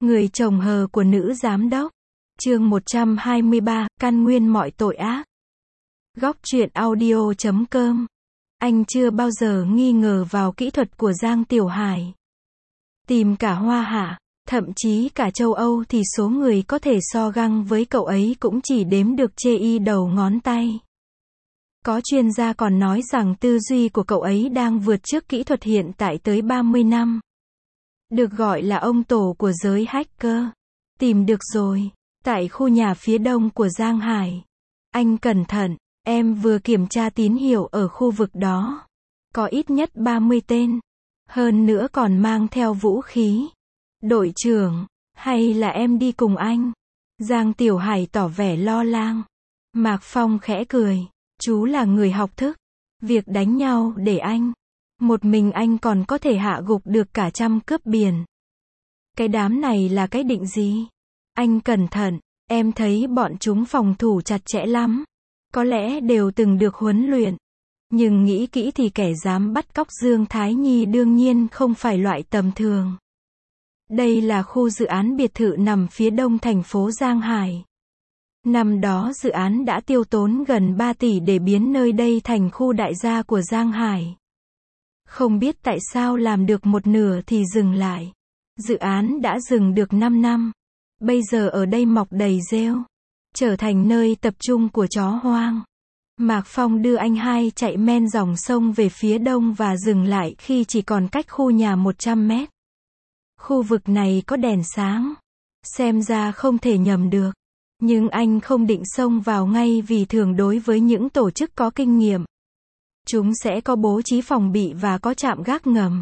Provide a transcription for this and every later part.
Người chồng hờ của nữ giám đốc. Chương 123, căn nguyên mọi tội ác. Góc truyện audio.com. Anh chưa bao giờ nghi ngờ vào kỹ thuật của Giang Tiểu Hải. Tìm cả Hoa Hạ, thậm chí cả châu Âu thì số người có thể so găng với cậu ấy cũng chỉ đếm được chê đầu ngón tay. Có chuyên gia còn nói rằng tư duy của cậu ấy đang vượt trước kỹ thuật hiện tại tới 30 năm. Được gọi là ông tổ của giới hacker. Tìm được rồi, tại khu nhà phía đông của Giang Hải. Anh cẩn thận, em vừa kiểm tra tín hiệu ở khu vực đó. Có ít nhất 30 tên. Hơn nữa còn mang theo vũ khí. Đội trưởng, hay là em đi cùng anh? Giang Tiểu Hải tỏ vẻ lo lắng. Mạc Phong khẽ cười. Chú là người học thức. Việc đánh nhau để anh. Một mình anh còn có thể hạ gục được cả trăm cướp biển. Cái đám này là cái định gì? Anh cẩn thận, em thấy bọn chúng phòng thủ chặt chẽ lắm. Có lẽ đều từng được huấn luyện. Nhưng nghĩ kỹ thì kẻ dám bắt cóc Dương Thái Nhi đương nhiên không phải loại tầm thường. Đây là khu dự án biệt thự nằm phía đông thành phố Giang Hải. Năm đó dự án đã tiêu tốn gần 3 tỷ để biến nơi đây thành khu đại gia của Giang Hải. Không biết tại sao làm được một nửa thì dừng lại. Dự án đã dừng được 5 năm. Bây giờ ở đây mọc đầy rêu. Trở thành nơi tập trung của chó hoang. Mạc Phong đưa anh hai chạy men dòng sông về phía đông và dừng lại khi chỉ còn cách khu nhà 100 mét. Khu vực này có đèn sáng. Xem ra không thể nhầm được. Nhưng anh không định xông vào ngay vì thường đối với những tổ chức có kinh nghiệm. Chúng sẽ có bố trí phòng bị và có trạm gác ngầm.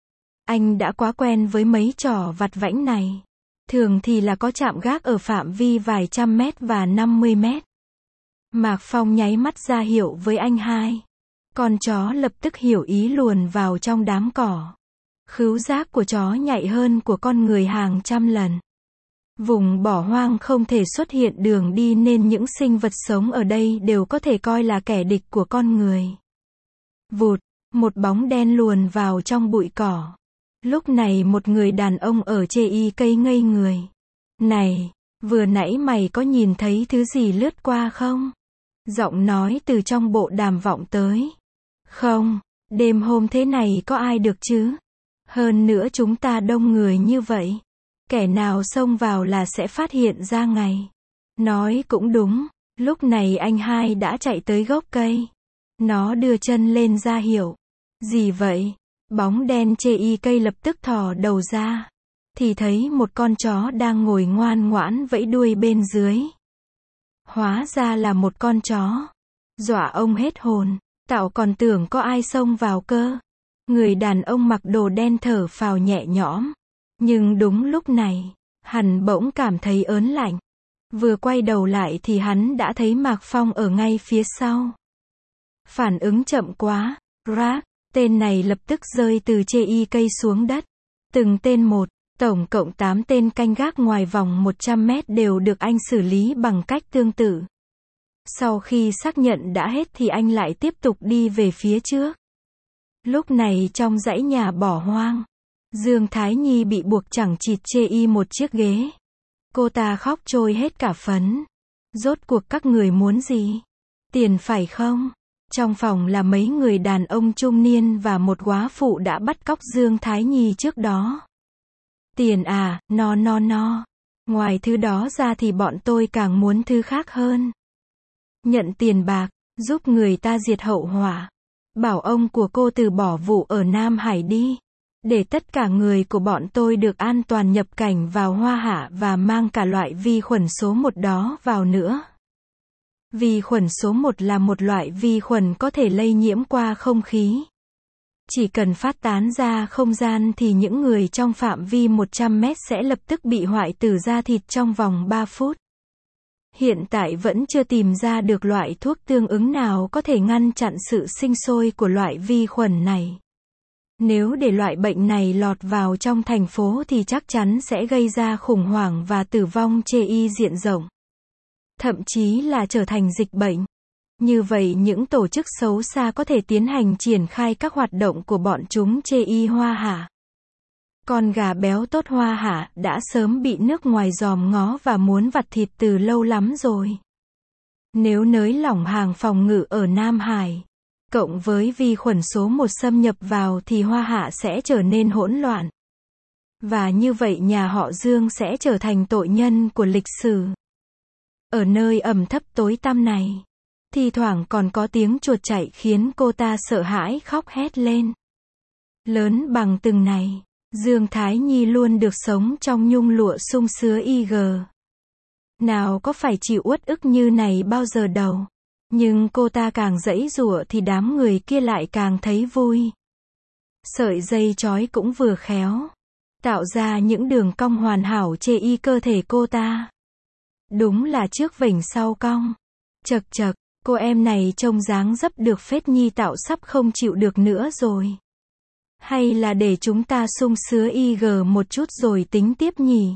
Anh đã quá quen với mấy trò vặt vãnh này. Thường thì là có trạm gác ở phạm vi vài trăm mét và 50 mét. Mạc Phong nháy mắt ra hiệu với anh hai. Con chó lập tức hiểu ý luồn vào trong đám cỏ. Khứu giác của chó nhạy hơn của con người hàng trăm lần. Vùng bỏ hoang không thể xuất hiện đường đi nên những sinh vật sống ở đây đều có thể coi là kẻ địch của con người. Vụt, một bóng đen luồn vào trong bụi cỏ. Lúc này một người đàn ông ở chê cây ngây người. Này, vừa nãy mày có nhìn thấy thứ gì lướt qua không? Giọng nói từ trong bộ đàm vọng tới. Không, đêm hôm thế này có ai được chứ? Hơn nữa chúng ta đông người như vậy. Kẻ nào xông vào là sẽ phát hiện ra ngay. Nói cũng đúng, lúc này anh hai đã chạy tới gốc cây. Nó đưa chân lên ra hiệu. Gì vậy? Bóng đen chê cây lập tức thò đầu ra. Thì thấy một con chó đang ngồi ngoan ngoãn vẫy đuôi bên dưới. Hóa ra là một con chó. Dọa ông hết hồn. Tạo còn tưởng có ai xông vào cơ. Người đàn ông mặc đồ đen thở phào nhẹ nhõm. Nhưng đúng lúc này, hắn bỗng cảm thấy ớn lạnh. Vừa quay đầu lại thì hắn đã thấy Mạc Phong ở ngay phía sau. Phản ứng chậm quá, rác, tên này lập tức rơi từ chê cây xuống đất. Từng tên một, tổng cộng 8 tên canh gác ngoài vòng 100 mét đều được anh xử lý bằng cách tương tự. Sau khi xác nhận đã hết thì anh lại tiếp tục đi về phía trước. Lúc này trong dãy nhà bỏ hoang, Dương Thái Nhi bị buộc chẳng chịt chê một chiếc ghế. Cô ta khóc trôi hết cả phấn. Rốt cuộc các người muốn gì? Tiền phải không? Trong phòng là mấy người đàn ông trung niên và một góa phụ đã bắt cóc Dương Thái Nhi trước đó. Tiền à, no. Ngoài thứ đó ra thì bọn tôi càng muốn thứ khác hơn. Nhận tiền bạc, giúp người ta diệt hậu họa. Bảo ông của cô từ bỏ vụ ở Nam Hải đi. Để tất cả người của bọn tôi được an toàn nhập cảnh vào Hoa Hạ và mang cả loại vi khuẩn số 1 đó vào nữa. Vi khuẩn số 1 là một loại vi khuẩn có thể lây nhiễm qua không khí. Chỉ cần phát tán ra không gian thì những người trong phạm vi 100 mét sẽ lập tức bị hoại tử da thịt trong vòng 3 phút. Hiện tại vẫn chưa tìm ra được loại thuốc tương ứng nào có thể ngăn chặn sự sinh sôi của loại vi khuẩn này. Nếu để loại bệnh này lọt vào trong thành phố thì chắc chắn sẽ gây ra khủng hoảng và tử vong chê diện rộng. Thậm chí là trở thành dịch bệnh. Như vậy những tổ chức xấu xa có thể tiến hành triển khai các hoạt động của bọn chúng chê Hoa Hạ. Con gà béo tốt Hoa Hạ đã sớm bị nước ngoài dòm ngó và muốn vặt thịt từ lâu lắm rồi. Nếu nới lỏng hàng phòng ngự ở Nam Hải, cộng với vi khuẩn số 1 xâm nhập vào thì Hoa Hạ sẽ trở nên hỗn loạn. Và như vậy nhà họ Dương sẽ trở thành tội nhân của lịch sử. Ở nơi ẩm thấp tối tăm này, thi thoảng còn có tiếng chuột chạy khiến cô ta sợ hãi khóc hét lên. Lớn bằng từng này, Dương Thái Nhi luôn được sống trong nhung lụa sung sứa IG. Nào có phải chịu uất ức như này bao giờ đâu. Nhưng cô ta càng giãy giụa thì đám người kia lại càng thấy vui. Sợi dây trói cũng vừa khéo, tạo ra những đường cong hoàn hảo chê y cơ thể cô ta. Đúng là trước vểnh sau cong. Chật chật, cô em này trông dáng dấp được phết nhi, tạo sắp không chịu được nữa rồi. Hay là để chúng ta sung sứa IG một chút rồi tính tiếp nhỉ?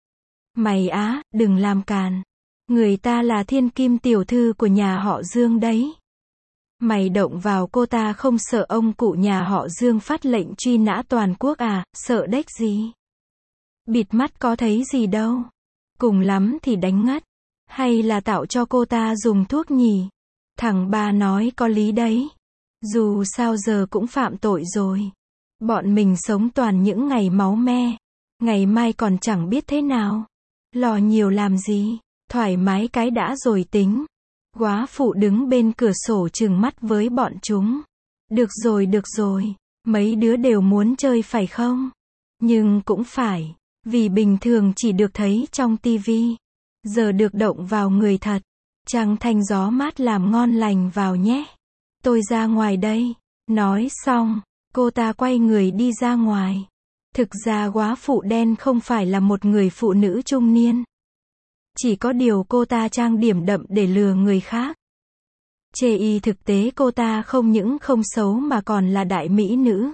Mày á, đừng làm càn. Người ta là thiên kim tiểu thư của nhà họ Dương đấy. Mày động vào cô ta không sợ ông cụ nhà họ Dương phát lệnh truy nã toàn quốc à, sợ đếch gì? Bịt mắt có thấy gì đâu. Cùng lắm thì đánh ngất. Hay là tạo cho cô ta dùng thuốc nhỉ? Thằng ba nói có lý đấy. Dù sao giờ cũng phạm tội rồi. Bọn mình sống toàn những ngày máu me. Ngày mai còn chẳng biết thế nào. Lo nhiều làm gì? Thoải mái cái đã rồi tính. Góa phụ đứng bên cửa sổ trừng mắt với bọn chúng. Được rồi, mấy đứa đều muốn chơi phải không? Nhưng cũng phải, vì bình thường chỉ được thấy trong tivi. Giờ được động vào người thật. Trăng thanh gió mát làm ngon lành vào nhé. Tôi ra ngoài đây. Nói xong, cô ta quay người đi ra ngoài. Thực ra góa phụ đen không phải là một người phụ nữ trung niên. Chỉ có điều cô ta trang điểm đậm để lừa người khác. Chê y thực tế cô ta không những không xấu mà còn là đại mỹ nữ.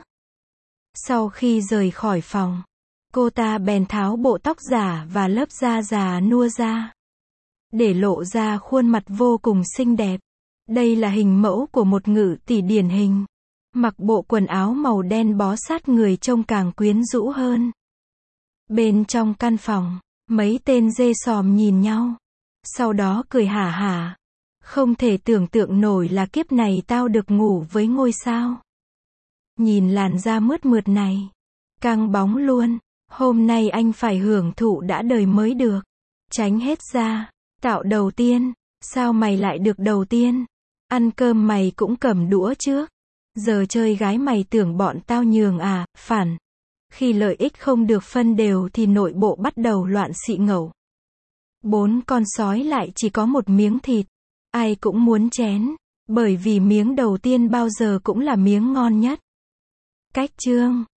Sau khi rời khỏi phòng, cô ta bèn tháo bộ tóc giả và lớp da già nua ra, để lộ ra khuôn mặt vô cùng xinh đẹp. Đây là hình mẫu của một ngự tỷ điển hình. Mặc bộ quần áo màu đen bó sát người trông càng quyến rũ hơn. Bên trong căn phòng, mấy tên dê sòm nhìn nhau. Sau đó cười hả hả. Không thể tưởng tượng nổi là kiếp này tao được ngủ với ngôi sao. Nhìn làn da mướt mượt này. Căng bóng luôn. Hôm nay anh phải hưởng thụ đã đời mới được. Tránh hết ra. Tạo đầu tiên. Sao mày lại được đầu tiên? Ăn cơm mày cũng cầm đũa trước. Giờ chơi gái mày tưởng bọn tao nhường à, phản. Khi lợi ích không được phân đều thì nội bộ bắt đầu loạn xị ngầu. 4 con sói lại chỉ có một miếng thịt. Ai cũng muốn chén. Bởi vì miếng đầu tiên bao giờ cũng là miếng ngon nhất. Cách chương